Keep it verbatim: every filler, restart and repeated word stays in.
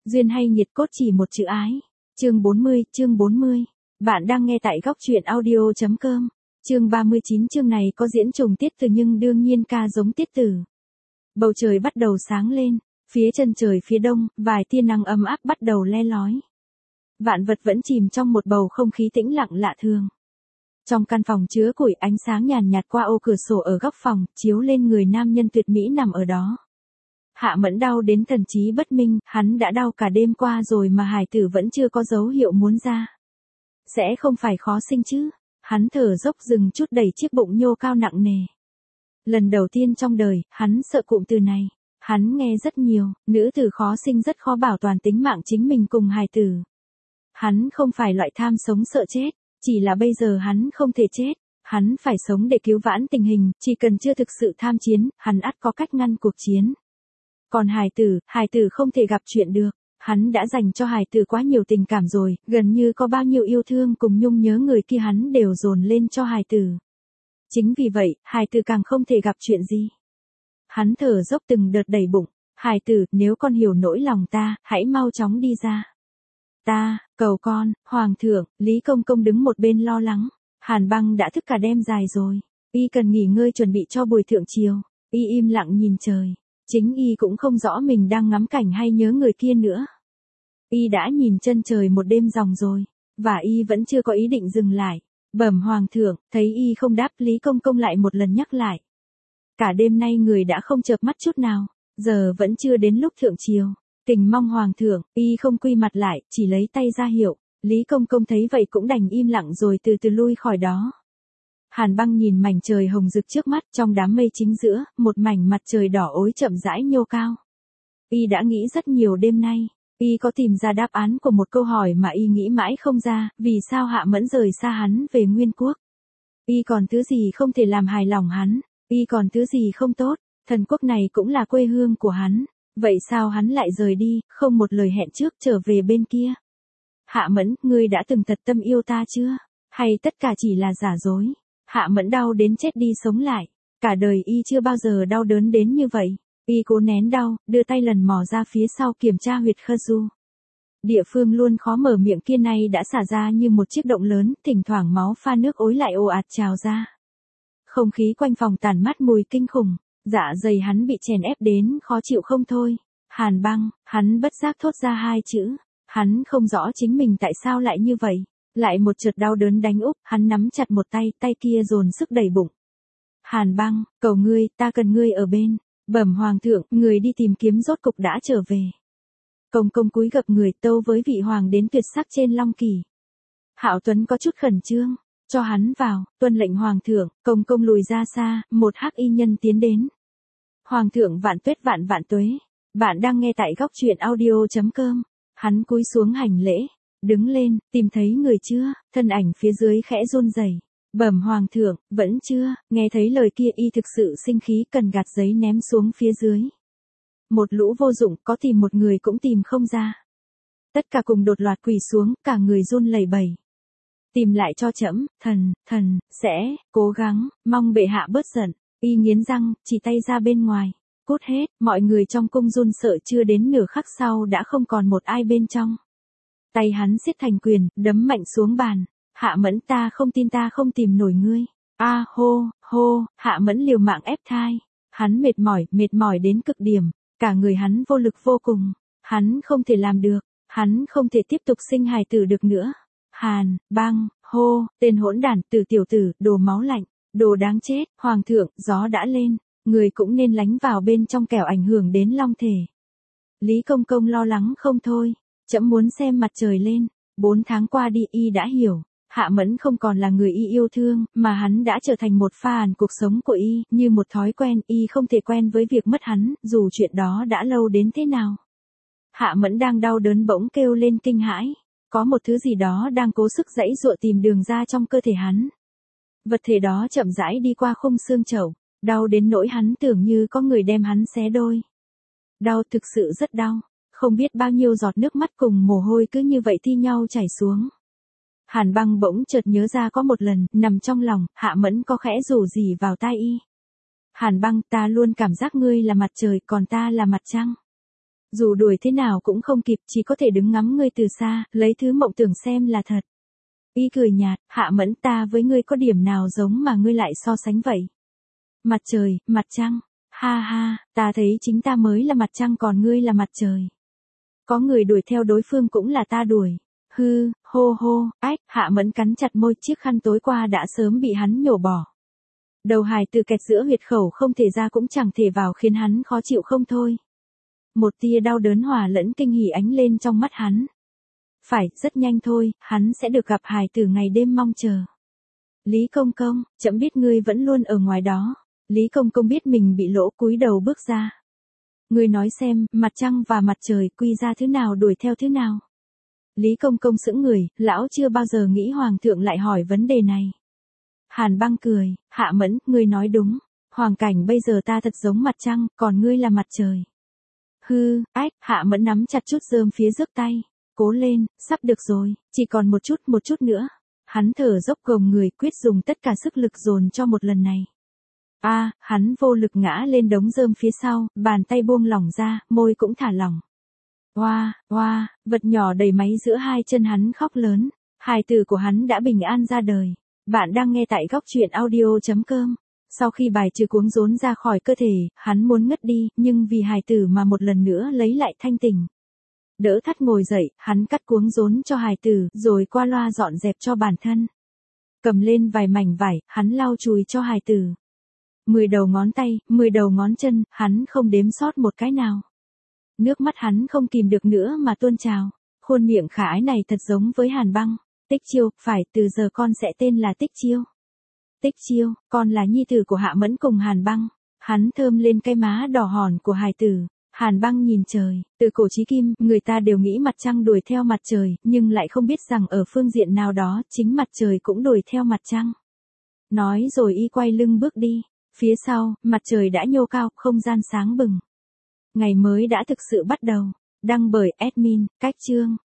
Duyên hay nhiệt cốt chỉ một chữ ái. Chương bốn mươi, chương bốn mươi. Bạn đang nghe tại góc truyện audio chấm com. Chương ba mươi chín, chương này có diễn trùng tiết tử nhưng đương nhiên ca giống tiết tử. Bầu trời bắt đầu sáng lên, phía chân trời phía đông, vài tia nắng ấm áp bắt đầu le lói. Vạn vật vẫn chìm trong một bầu không khí tĩnh lặng lạ thường. Trong căn phòng chứa củi, ánh sáng nhàn nhạt qua ô cửa sổ ở góc phòng, chiếu lên người nam nhân tuyệt mỹ nằm ở đó. Hạ Mẫn đau đến thần trí bất minh, hắn đã đau cả đêm qua rồi mà hài tử vẫn chưa có dấu hiệu muốn ra. Sẽ không phải khó sinh chứ? Hắn thở dốc dừng chút đẩy chiếc bụng nhô cao nặng nề. Lần đầu tiên trong đời, hắn sợ cụm từ này. Hắn nghe rất nhiều, nữ tử khó sinh rất khó bảo toàn tính mạng chính mình cùng hài tử. Hắn không phải loại tham sống sợ chết, chỉ là bây giờ hắn không thể chết. Hắn phải sống để cứu vãn tình hình, chỉ cần chưa thực sự tham chiến, hắn ắt có cách ngăn cuộc chiến. Còn hài tử, hài tử không thể gặp chuyện được. Hắn đã dành cho hài tử quá nhiều tình cảm rồi, gần như có bao nhiêu yêu thương cùng nhung nhớ người kia hắn đều dồn lên cho hài tử. Chính vì vậy, hài tử càng không thể gặp chuyện gì. Hắn thở dốc từng đợt đầy bụng. Hài tử, nếu con hiểu nỗi lòng ta, hãy mau chóng đi ra. Ta, cầu con, hoàng thượng, Lý Công Công đứng một bên lo lắng. Hàn Băng đã thức cả đêm dài rồi. Y cần nghỉ ngơi chuẩn bị cho buổi thượng triều. Y im lặng nhìn trời. Chính Y cũng không rõ mình đang ngắm cảnh hay nhớ người kia nữa. Y đã nhìn chân trời một đêm ròng rồi. Và Y vẫn chưa có ý định dừng lại. Bẩm hoàng thượng, thấy Y không đáp, Lý Công Công lại một lần nhắc lại. Cả đêm nay người đã không chợp mắt chút nào. Giờ vẫn chưa đến lúc thượng triều. Tình mong hoàng thượng. Y không quy mặt lại, chỉ lấy tay ra hiệu. Lý Công Công thấy vậy cũng đành im lặng rồi từ từ lui khỏi đó. Hàn Băng nhìn mảnh trời hồng rực trước mắt, trong đám mây chính giữa, một mảnh mặt trời đỏ ối chậm rãi nhô cao. Y đã nghĩ rất nhiều đêm nay. Y có tìm ra đáp án của một câu hỏi mà Y nghĩ mãi không ra, vì sao Hạ Mẫn rời xa hắn về Nguyên Quốc. Y còn thứ gì không thể làm hài lòng hắn, Y còn thứ gì không tốt, thần quốc này cũng là quê hương của hắn. Vậy sao hắn lại rời đi, không một lời hẹn trước trở về bên kia? Hạ Mẫn, ngươi đã từng thật tâm yêu ta chưa? Hay tất cả chỉ là giả dối? Hạ Mẫn đau đến chết đi sống lại. Cả đời Y chưa bao giờ đau đớn đến như vậy. Y cố nén đau, đưa tay lần mò ra phía sau kiểm tra huyệt khơ du. Địa phương luôn khó mở miệng kia nay đã xả ra như một chiếc động lớn, thỉnh thoảng máu pha nước ối lại ồ ạt trào ra. Không khí quanh phòng tản mát mùi kinh khủng, dạ dày hắn bị chèn ép đến khó chịu không thôi. Hàn Băng, hắn bất giác thốt ra hai chữ. Hắn không rõ chính mình tại sao lại như vậy. Lại một chợt đau đớn đánh úp, hắn nắm chặt một tay, tay kia dồn sức đầy bụng. Hàn Băng, cầu ngươi, ta cần ngươi ở bên. Bẩm hoàng thượng, người đi tìm kiếm rốt cục đã trở về. Công Công cúi gập người tâu với vị hoàng đến tuyệt sắc trên long kỳ. Hạo Tuấn có chút khẩn trương, cho hắn vào, tuân lệnh hoàng thượng. Công Công lùi ra xa, một hắc y nhân tiến đến. Hoàng thượng vạn tuế vạn vạn tuế. Bạn đang nghe tại góc truyện audio chấm com. Hắn cúi xuống hành lễ, đứng lên, tìm thấy người chưa? Thân ảnh phía dưới khẽ run rẩy. Bẩm hoàng thượng, vẫn chưa. Nghe thấy lời kia Y thực sự sinh khí, cần gạt giấy ném xuống phía dưới. Một lũ vô dụng, có tìm một người cũng tìm không ra. Tất cả cùng đột loạt quỳ xuống, cả người run lẩy bẩy. Tìm lại cho trẫm, thần, thần, sẽ, cố gắng, mong bệ hạ bớt giận. Y nghiến răng, chỉ tay ra bên ngoài. Cút hết, mọi người trong cung run sợ, chưa đến nửa khắc sau đã không còn một ai bên trong. Tay hắn siết thành quyền, đấm mạnh xuống bàn. Hạ Mẫn, ta không tin ta không tìm nổi ngươi. A hô, hô, Hạ Mẫn liều mạng ép thai. Hắn mệt mỏi, mệt mỏi đến cực điểm. Cả người hắn vô lực vô cùng. Hắn không thể làm được. Hắn không thể tiếp tục sinh hài tử được nữa. Hàn, Băng, hô, tên hỗn đản, tử tiểu tử, đồ máu lạnh, đồ đáng chết. Hoàng thượng, gió đã lên. Người cũng nên lánh vào bên trong kẻo ảnh hưởng đến long thể. Lý Công Công lo lắng không thôi. Trẫm muốn xem mặt trời lên. Bốn tháng qua đi Y đã hiểu. Hạ Mẫn không còn là người Y yêu thương, mà hắn đã trở thành một phàn cuộc sống của Y, như một thói quen. Y không thể quen với việc mất hắn, dù chuyện đó đã lâu đến thế nào. Hạ Mẫn đang đau đớn bỗng kêu lên kinh hãi. Có một thứ gì đó đang cố sức giãy giụa tìm đường ra trong cơ thể hắn. Vật thể đó chậm rãi đi qua khung xương chậu. Đau đến nỗi hắn tưởng như có người đem hắn xé đôi. Đau, thực sự rất đau. Không biết bao nhiêu giọt nước mắt cùng mồ hôi cứ như vậy thi nhau chảy xuống. Hàn Băng bỗng chợt nhớ ra có một lần, nằm trong lòng, Hạ Mẫn có khẽ rủ rỉ vào tai Y. Hàn Băng, ta luôn cảm giác ngươi là mặt trời, còn ta là mặt trăng. Dù đuổi thế nào cũng không kịp, chỉ có thể đứng ngắm ngươi từ xa, lấy thứ mộng tưởng xem là thật. Y cười nhạt, Hạ Mẫn, ta với ngươi có điểm nào giống mà ngươi lại so sánh vậy? Mặt trời, mặt trăng. Ha ha, ta thấy chính ta mới là mặt trăng còn ngươi là mặt trời. Có người đuổi theo đối phương cũng là ta đuổi. Hư, hô hô, ách, Hạ Mẫn cắn chặt môi, chiếc khăn tối qua đã sớm bị hắn nhổ bỏ. Đầu hài từ kẹt giữa huyệt khẩu không thể ra cũng chẳng thể vào khiến hắn khó chịu không thôi. Một tia đau đớn hòa lẫn kinh hỉ ánh lên trong mắt hắn. Phải, rất nhanh thôi, hắn sẽ được gặp hài tử ngày đêm mong chờ. Lý Công Công, chậm biết ngươi vẫn luôn ở ngoài đó. Lý Công Công biết mình bị lỗ, cúi đầu bước ra. Ngươi nói xem, mặt trăng và mặt trời quy ra thứ nào đuổi theo thứ nào? Lý Công Công sững người, lão chưa bao giờ nghĩ Hoàng thượng lại hỏi vấn đề này. Hàn Băng cười, Hạ Mẫn, ngươi nói đúng. Hoàng cảnh bây giờ ta thật giống mặt trăng, còn ngươi là mặt trời. Hư, ách, Hạ Mẫn nắm chặt chút rơm phía rước tay. Cố lên, sắp được rồi, chỉ còn một chút một chút nữa. Hắn thở dốc gồng người, quyết dùng tất cả sức lực dồn cho một lần này. A, à, hắn vô lực ngã lên đống rơm phía sau, bàn tay buông lỏng ra, môi cũng thả lỏng. Oa, oa, vật nhỏ đầy máy giữa hai chân hắn khóc lớn. Hài tử của hắn đã bình an ra đời. Bạn đang nghe tại góc truyện audio chấm com. Sau khi bài trừ cuống rốn ra khỏi cơ thể, hắn muốn ngất đi, nhưng vì hài tử mà một lần nữa lấy lại thanh tỉnh. Đỡ thắt ngồi dậy, hắn cắt cuống rốn cho hài tử, rồi qua loa dọn dẹp cho bản thân. Cầm lên vài mảnh vải, hắn lau chùi cho hài tử. Mười đầu ngón tay, mười đầu ngón chân, hắn không đếm sót một cái nào. Nước mắt hắn không kìm được nữa mà tuôn trào. Khuôn miệng khả ái này thật giống với Hàn Băng. Tích Chiêu, phải, từ giờ con sẽ tên là Tích Chiêu. Tích Chiêu, con là nhi tử của Hạ Mẫn cùng Hàn Băng. Hắn thơm lên cái má đỏ hòn của hài tử. Hàn Băng nhìn trời, từ cổ chí kim, người ta đều nghĩ mặt trăng đuổi theo mặt trời, nhưng lại không biết rằng ở phương diện nào đó, chính mặt trời cũng đuổi theo mặt trăng. Nói rồi y quay lưng bước đi. Phía sau, mặt trời đã nhô cao, không gian sáng bừng. Ngày mới đã thực sự bắt đầu. Đăng bởi admin, Cách Chương.